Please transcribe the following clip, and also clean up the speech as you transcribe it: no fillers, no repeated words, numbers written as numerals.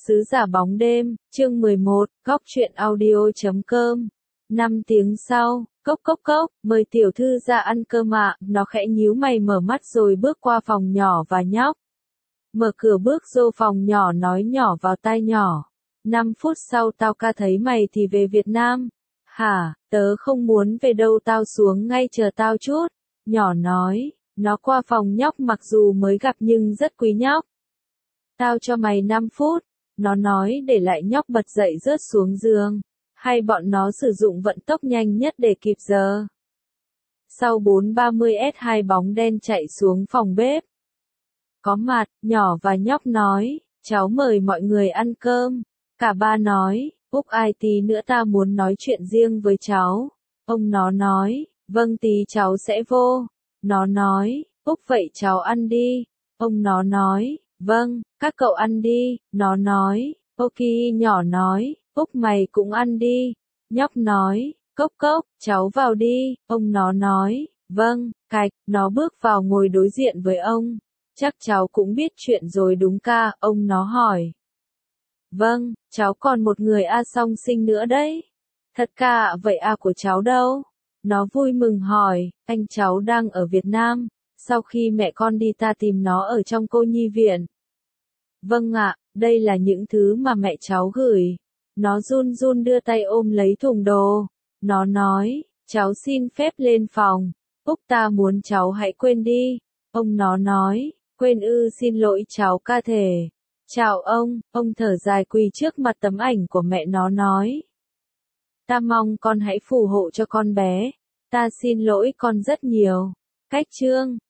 Sứ giả bóng đêm, chương 11, góc truyện audio.com. 5 tiếng sau, cốc cốc cốc, mời tiểu thư ra ăn cơm ạ. Nó khẽ nhíu mày mở mắt rồi bước qua phòng nhỏ và nhóc. Mở cửa bước vô phòng nhỏ nói nhỏ vào tai nhỏ. 5 phút sau tao ca thấy mày thì về Việt Nam. Hả, tớ không muốn về đâu, tao xuống ngay chờ tao chút. Nhỏ nói, nó qua phòng nhóc mặc dù mới gặp nhưng rất quý nhóc. Tao cho mày 5 phút, nó nói để lại nhóc bật dậy rớt xuống giường. Hay bọn nó sử dụng vận tốc nhanh nhất để kịp giờ. Sau 4:30 hai bóng đen chạy xuống phòng bếp. Có mặt, nhỏ và nhóc nói, cháu mời mọi người ăn cơm. Cả ba nói, Úc ai tí nữa ta muốn nói chuyện riêng với cháu. Ông nó nói, vâng tí cháu sẽ vô. Nó nói, Úc vậy cháu ăn đi. Ông nó nói, vâng, các cậu ăn đi. Nó nói, ok. Nhỏ nói, Úc mày cũng ăn đi. Nhóc nói, cốc cốc, cháu vào đi. Ông nó nói, vâng, cạch. Nó bước vào ngồi đối diện với ông. Chắc cháu cũng biết chuyện rồi đúng ca, ông nó hỏi. Vâng, cháu còn một người A song sinh nữa đấy. Thật ca ạ, vậy A của cháu đâu? Nó vui mừng hỏi, anh cháu đang ở Việt Nam, sau khi mẹ con đi ta tìm nó ở trong cô nhi viện. Vâng ạ, đây là những thứ mà mẹ cháu gửi. Nó run run đưa tay ôm lấy thùng đồ. Nó nói, cháu xin phép lên phòng. Úc ta muốn cháu hãy quên đi. Ông nó nói, quên ư, xin lỗi cháu ca thể. Chào ông thở dài quỳ trước mặt tấm ảnh của mẹ nó nói. Ta mong con hãy phù hộ cho con bé. Ta xin lỗi con rất nhiều. Cách chương